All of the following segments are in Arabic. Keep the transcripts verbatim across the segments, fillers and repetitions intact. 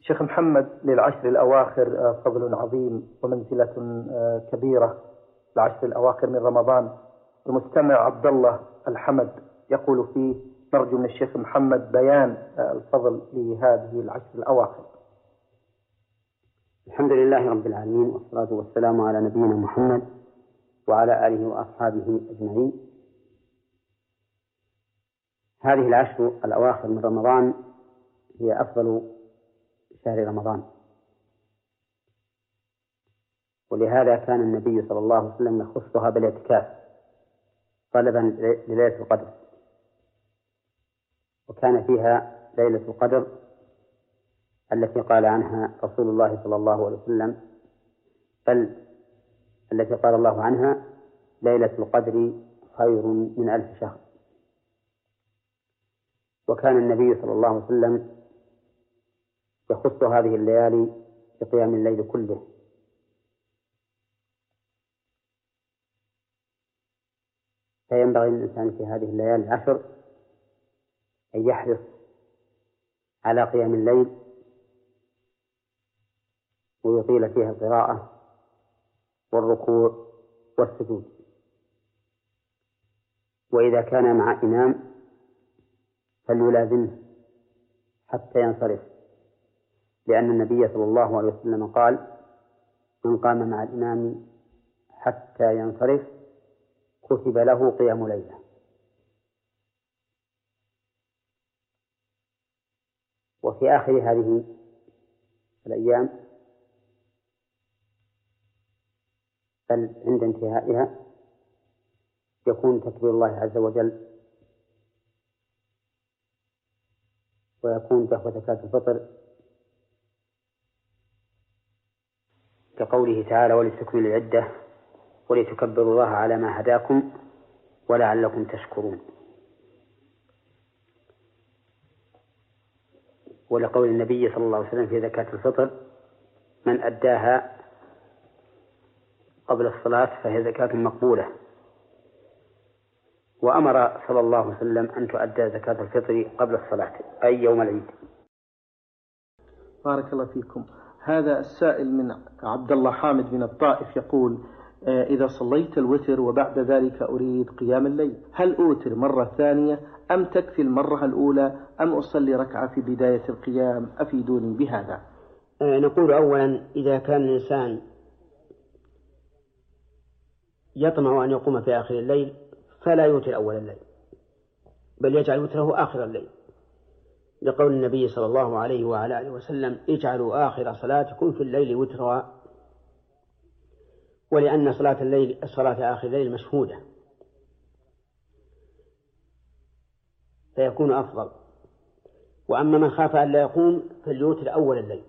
شيخ محمد، للعشر الأواخر فضل عظيم ومنزلة كبيرة، العشر الأواخر من رمضان. المستمع عبد الله الحمد يقول فيه: نرجو من الشيخ محمد بيان الفضل لهذه العشر الأواخر. الحمد لله رب العالمين، والصلاة والسلام على نبينا محمد وعلى آله وأصحابه أجمعين. هذه العشر الأواخر من رمضان هي أفضل شهر رمضان، ولهذا كان النبي صلى الله عليه وسلم يخصها بالاعتكاف طلبا لليلة القدر، وكان فيها ليلة القدر التي قال عنها رسول الله صلى الله عليه وسلم، بل التي قال الله عنها: ليلة القدر خير من ألف شهر. وكان النبي صلى الله عليه وسلم يخص هذه الليالي بقيام الليل كله، فينبغي للإنسان في هذه الليالي العشر أن يحرص على قيام الليل ويطيل فيها القراءة والركوع والسجود. وإذا كان مع إمام فليلازمه حتى ينصرف، لأن النبي صلى الله عليه وسلم قال: من قام مع الإمام حتى ينصرف كتب له قيام ليلة. وفي آخر هذه الأيام بل عند انتهائها يكون تكبير الله عز وجل، ويكون دفع زكاة الفطر كقوله تعالى: ولتكملوا العدة ولتكبروا الله على ما هداكم ولعلكم تشكرون. ولقول النبي صلى الله عليه وسلم في زكاة الفطر: من أداها قبل الصلاة فهي زكاة مقبولة. وأمر صلى الله عليه وسلم أن تؤدى زكاة الفطر قبل الصلاة، أي يوم العيد. بارك الله فيكم. هذا السائل من عبد الله حامد من الطائف يقول: إذا صليت الوتر وبعد ذلك أريد قيام الليل، هل أوتر مرة ثانية أم تكفي المرة الأولى أم أصلي ركعة في بداية القيام؟ أفيدوني بهذا. نقول أولا: إذا كان الإنسان يطمع أن يقوم في آخر الليل فلا يوتر أول الليل، بل يجعل وتره آخر الليل، لقول النبي صلى الله عليه وعلى آله وسلم: اجعلوا آخر صلاتكم في الليل وترا. ولأن صلاة الليل صلاة آخر الليل مشهودة فيكون أفضل. وأما من خاف أن لا يقوم فليوتر أول الليل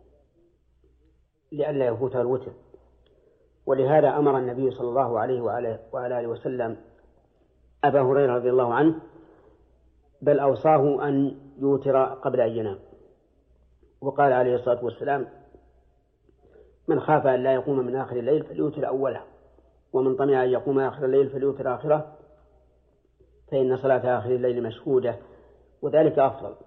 لئلا يفوته الوتر. ولهذا أمر النبي صلى الله عليه وعلى آله وسلم أبا هريرة رضي الله عنه، بل أوصاه أن يوتر قبل أن ينام، وقال عليه الصلاة والسلام: من خاف أن لا يقوم من آخر الليل فليوتر أوله، ومن طمع أن يقوم آخر الليل فليوتر آخره، فإن صلاة آخر الليل مشهودة وذلك أفضل.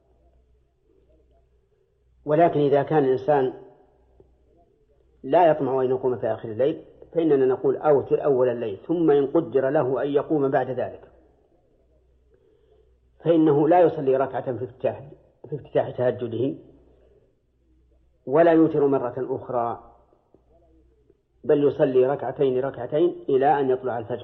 ولكن إذا كان الإنسان لا يطمع أن يقوم في آخر الليل فإننا نقول: أوتر أول الليل، ثم إن قدر له أن يقوم بعد ذلك فإنه لا يصلي ركعة في افتتاح في افتتاح تهجده، ولا يوتر مرة أخرى، بل يصلي ركعتين ركعتين إلى أن يطلع الفجر.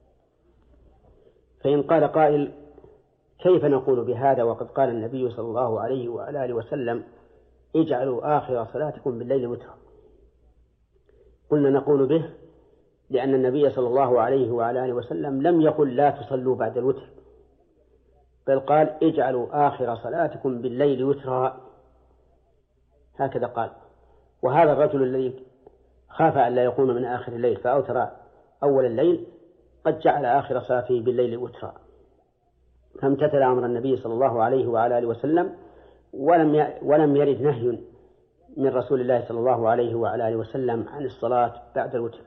فإن قال قائل: كيف نقول بهذا وقد قال النبي صلى الله عليه وعلى آله وسلم: اجعلوا آخر صلاتكم بالليل وترا؟ قلنا: نقول به لأن النبي صلى الله عليه وعلى آله وسلم لم يقل لا تصلوا بعد الوتر، بل قال: اجعلوا آخر صلاتكم بالليل وترا، هكذا قال. وهذا الرجل الذي خاف أن لا يقوم من آخر الليل فأوتر أول الليل قد جعل آخر صلاته بالليل وترا، فامتثل أمر النبي صلى الله عليه وعلى آله وسلم، ولم ولم يرد نهي من رسول الله صلى الله عليه وعلى آله وسلم عن الصلاة بعد الوتر.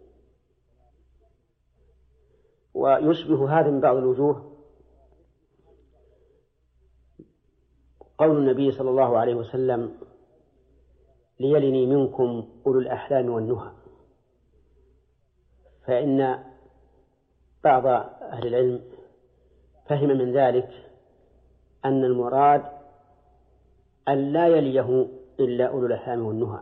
ويشبه هذا من بعض الوجوه قول النبي صلى الله عليه وسلم: ليلني منكم أولو الأحلام والنهى، فإن بعض أهل العلم فهم من ذلك أن المراد أن لا يليه إلا أولو الأحلام والنهى،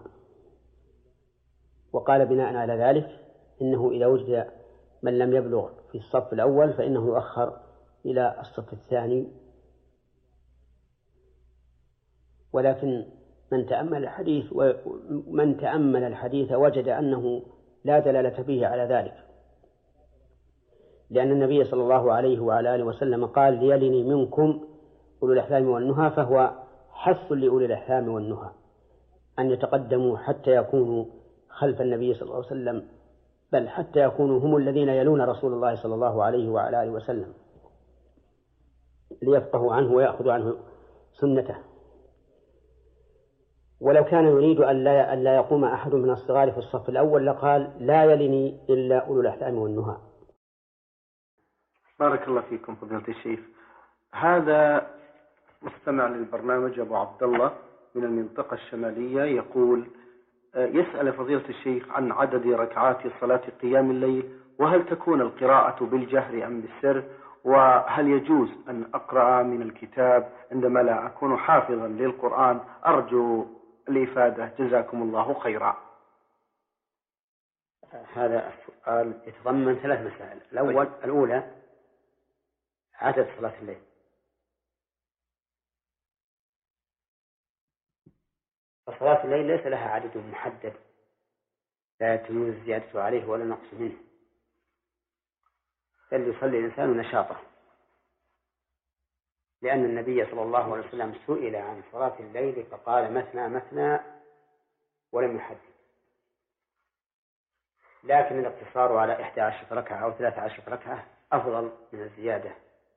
وقال بناء على ذلك إنه إذا وجد من لم يبلغ في الصف الأول فإنه يؤخر إلى الصف الثاني. ولكن من تأمل الحديث ومن تأمل الحديث وجد أنه لا دلالة فيه على ذلك، لأن النبي صلى الله عليه وعلى آله وسلم قال ليلني منكم أولو الأحلام والنهى، فهو حث لأولي الأحلام والنهى أن يتقدموا حتى يكونوا خلف النبي صلى الله عليه وسلم، بل حتى يكونوا هم الذين يلون رسول الله صلى الله عليه وعلى آله وسلم ليفقهوا عنه ويأخذوا عنه سنته. ولو كان يريد أن لا, أن لا يقوم أحد من الصغار في الصف الأول لقال لا يلني إلا أولو الأحلام والنهى. بارك الله فيكم فضيلة الشيخ. هذا مستمع للبرنامج أبو عبد الله من المنطقة الشمالية يقول يسأل فضيلة الشيخ عن عدد ركعات صلاة قيام الليل، وهل تكون القراءة بالجهر أم بالسر، وهل يجوز أن أقرأ من الكتاب عندما لا أكون حافظا للقرآن؟ أرجو الإفادة جزاكم الله خيرا. هذا السؤال يتضمن ثلاث مسائل. الأول الأولى عدد صلاة الليل. فصلاة الليل ليس لها عدد محدد لا يجوز الزيادة عليه ولا نقص منه، بل يصلي الإنسان نشاطه، لأن النبي صلى الله عليه وسلم سئل عن صلاة الليل فقال مثنى مثنى ولم يحدد. لكن الاقتصار على إحدى عشرة ركعة أو ثلاثة عشرة ركعة أفضل من الزيادة،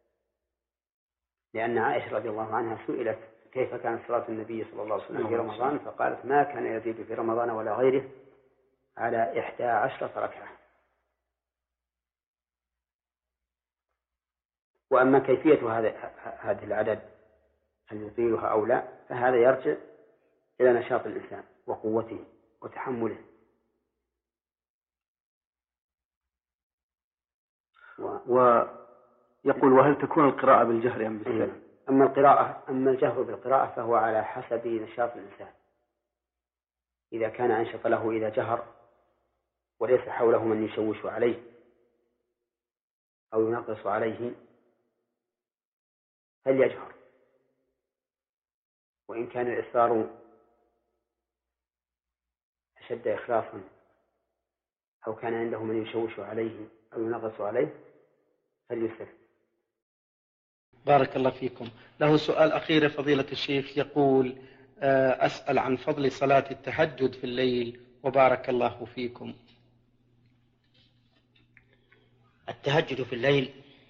لأن عائشة رضي الله عنها سئلت كيف كانت صلاة النبي صلى الله عليه وسلم في رمضان، فقالت ما كان يزيد في رمضان ولا غيره على إحدى عشرة ركعة. وأما كيفية هذا هذا العدد هل يطيلها أو لا فهذا يرجع إلى نشاط الإنسان وقوته وتحمله. ويقول وهل تكون القراءة بالجهر أم بالسر؟ أما القراءة أما الجهر بالقراءة فهو على حسب نشاط الإنسان. إذا كان أنشط له إذا جهر وليس حوله من يشوش عليه أو ينقص عليه فليجهر، وإن كان الإصرار أشد إخلاصا أو كان عنده من يشوش عليه أو ينقص عليه فليسر. بارك الله فيكم. له سؤال أخير فضيلة الشيخ يقول أسأل عن فضل صلاة التهجد في الليل وبارك الله فيكم. التهجد في الليل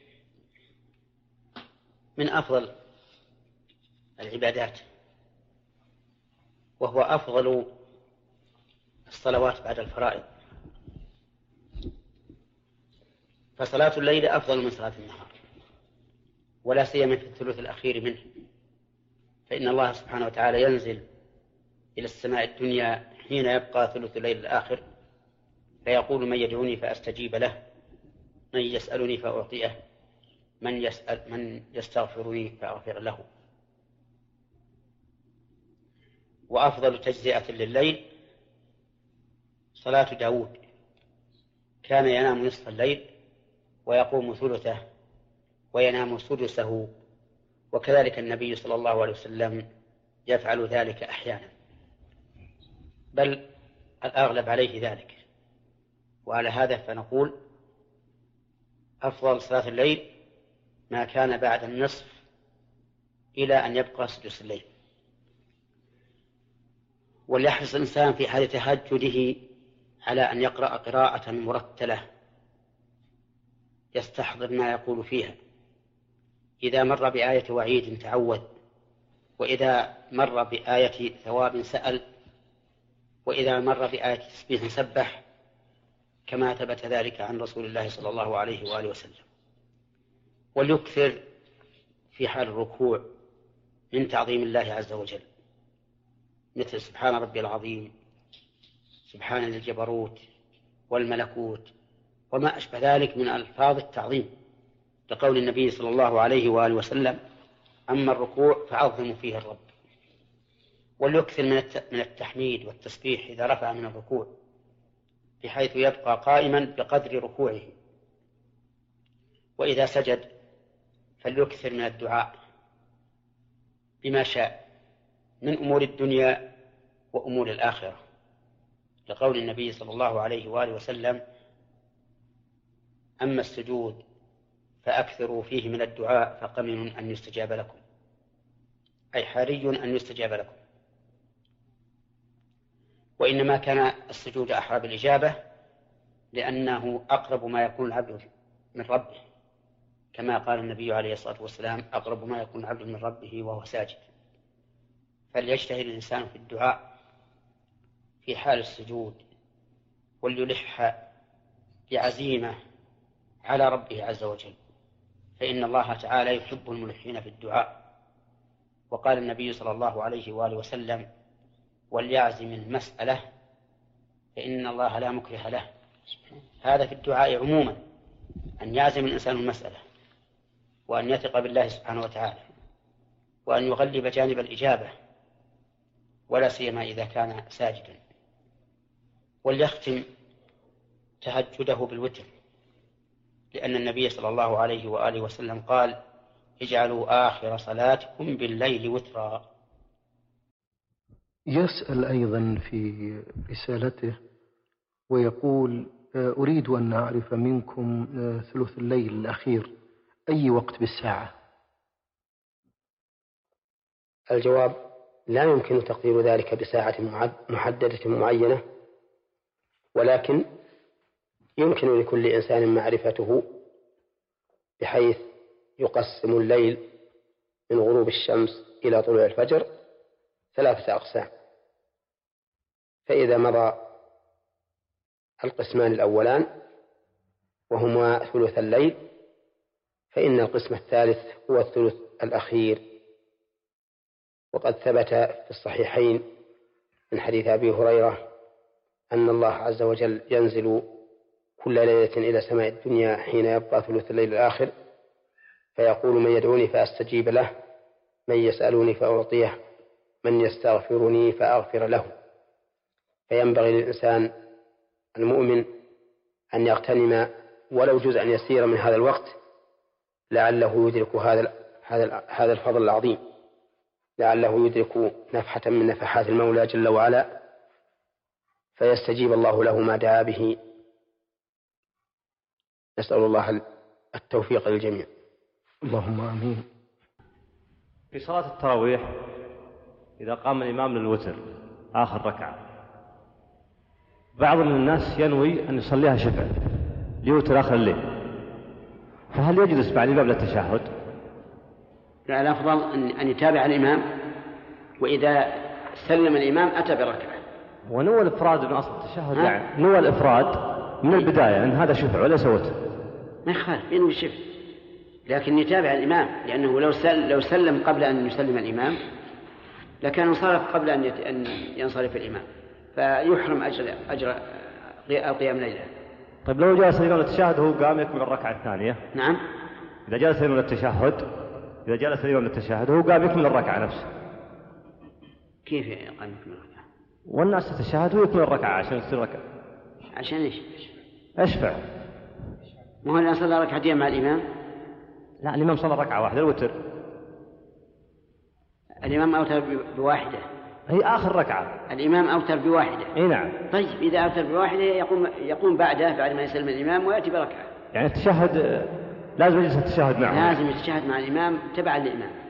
من أفضل العبادات، وهو أفضل الصلوات بعد الفرائض، فصلاة الليل أفضل من صلاة النهار، ولا سيما في الثلث الأخير منه، فإن الله سبحانه وتعالى ينزل إلى السماء الدنيا حين يبقى ثلث الليل الآخر فيقول من يدعوني فأستجيب له، من يسألني فأعطيه، من يسأل من يستغفرني فأغفر له. وأفضل تجزئة لليل صلاة داود، كان ينام نصف الليل ويقوم ثلثه وينام سدسه، وكذلك النبي صلى الله عليه وسلم يفعل ذلك أحيانا، بل الأغلب عليه ذلك. وعلى هذا فنقول أفضل صلاة الليل ما كان بعد النصف إلى أن يبقى سدس الليل. وليحرص الإنسان في حال تهجده على أن يقرأ قراءة مرتلة يستحضر ما يقول فيها، إذا مر بآية وعيد تعوذ، وإذا مر بآية ثواب سأل، وإذا مر بآية تسبيح سبح، كما ثبت ذلك عن رسول الله صلى الله عليه وآله وسلم. وليكثر في حال الركوع من تعظيم الله عز وجل، مثل سبحان ربي العظيم، سبحان الجبروت والملكوت وما أشبه ذلك من ألفاظ التعظيم، لقول النبي صلى الله عليه وآله وسلم: أما الركوع فعظموا فيه الرب. وليكثر من التحميد والتسبيح إذا رفع من الركوع، بحيث يبقى قائما بقدر ركوعه. وإذا سجد فليكثر من الدعاء بما شاء من أمور الدنيا وأمور الآخرة، لقول النبي صلى الله عليه وآله وسلم: أما السجود فأكثروا فيه من الدعاء فقمن أن يستجاب لكم، أي حري أن يستجاب لكم. وإنما كان السجود أحرى بالإجابة لأنه أقرب ما يكون العبد من ربه، كما قال النبي عليه الصلاة والسلام: أقرب ما يكون العبد من ربه وهو ساجد. فليجتهد الإنسان في الدعاء في حال السجود، وليلح بعزيمة على ربه عز وجل، فإن الله تعالى يحب الملحين في الدعاء. وقال النبي صلى الله عليه وآله وسلم: وليعزم المسألة فإن الله لا مكره له. هذا في الدعاء عموما، أن يعزم الإنسان المسألة، وأن يثق بالله سبحانه وتعالى، وأن يغلب جانب الإجابة، ولا سيما إذا كان ساجدا. وليختم تهجده بالوتر، لأن النبي صلى الله عليه وآله وسلم قال: اجعلوا آخر صلاتكم بالليل وترا. يسأل أيضا في رسالته ويقول: أريد أن أعرف منكم ثلث الليل الأخير أي وقت بالساعة؟ الجواب: لا يمكن تقدير ذلك بساعة محددة معينة، ولكن يمكن لكل إنسان معرفته، بحيث يقسم الليل من غروب الشمس إلى طلوع الفجر ثلاثة أقسام. فإذا مضى القسمان الأولان وهما ثلث الليل، فإن القسم الثالث هو الثلث الأخير. وقد ثبت في الصحيحين من حديث أبي هريرة أن الله عز وجل ينزل كل ليلة إلى سماء الدنيا حين يبقى ثلث الليل الآخر، فيقول: من يدعوني فأستجيب له، من يسألني فأعطيه، من يستغفرني فأغفر له. فينبغي للإنسان المؤمن أن يغتنم ولو جزءا يسيرا من هذا الوقت، لعله يدرك هذا هذا الفضل العظيم، لعله يدرك نفحة من نفحات المولى جل وعلا، فيستجيب الله له ما دعا به. نسأل الله التوفيق للجميع. اللهم آمين. في صلاة التراويح إذا قام الإمام للوتر آخر ركعة، بعض من الناس ينوي أن يصليها شفع ليوتر آخر الليل، فهل يجلس بعد الإمام للتشهد؟ لا، الأفضل أن يتابع الإمام، وإذا سلم الإمام أتى بركعة. ونوى الإفراد من أصل التشهد، يعني نوى الإفراد من البداية أن هذا شفع وليس وتر، ما يخالف ينوي الشفع، لكن يتابع الإمام، لأنه لو سلم, لو سلم قبل أن يسلم الإمام لكان انصرف قبل أن ينصرف الإمام، فيحرم أجر أجر القيام ليلة. طيب لو جلس الإمام للتشهد وهو قام يكمل الركعة الثانية؟ نعم، إذا جلس الإمام للتشهد إذا جلس الإمام للتشهد وهو قام يكمل الركعة نفسه، كيف قام يكمل الركعة؟ والناس تتشهد ويكمل الركعة عشان يصير ركعة. عشان إيش؟ أشفع. ما هو الآن صلى ركعتين مع الإمام؟ لا، الإمام صلى ركعة واحدة الوتر. الإمام أوتر بواحدة. هي آخر ركعة. الإمام أوتر بواحدة. إيه نعم. طيب إذا أوتر بواحدة يقوم يقوم بعده بعد ما يسلم الإمام ويأتي بركعة. يعني التشهد لازم يجلس التشهد معه. لازم يتشهد مع الإمام تبعا للإمام.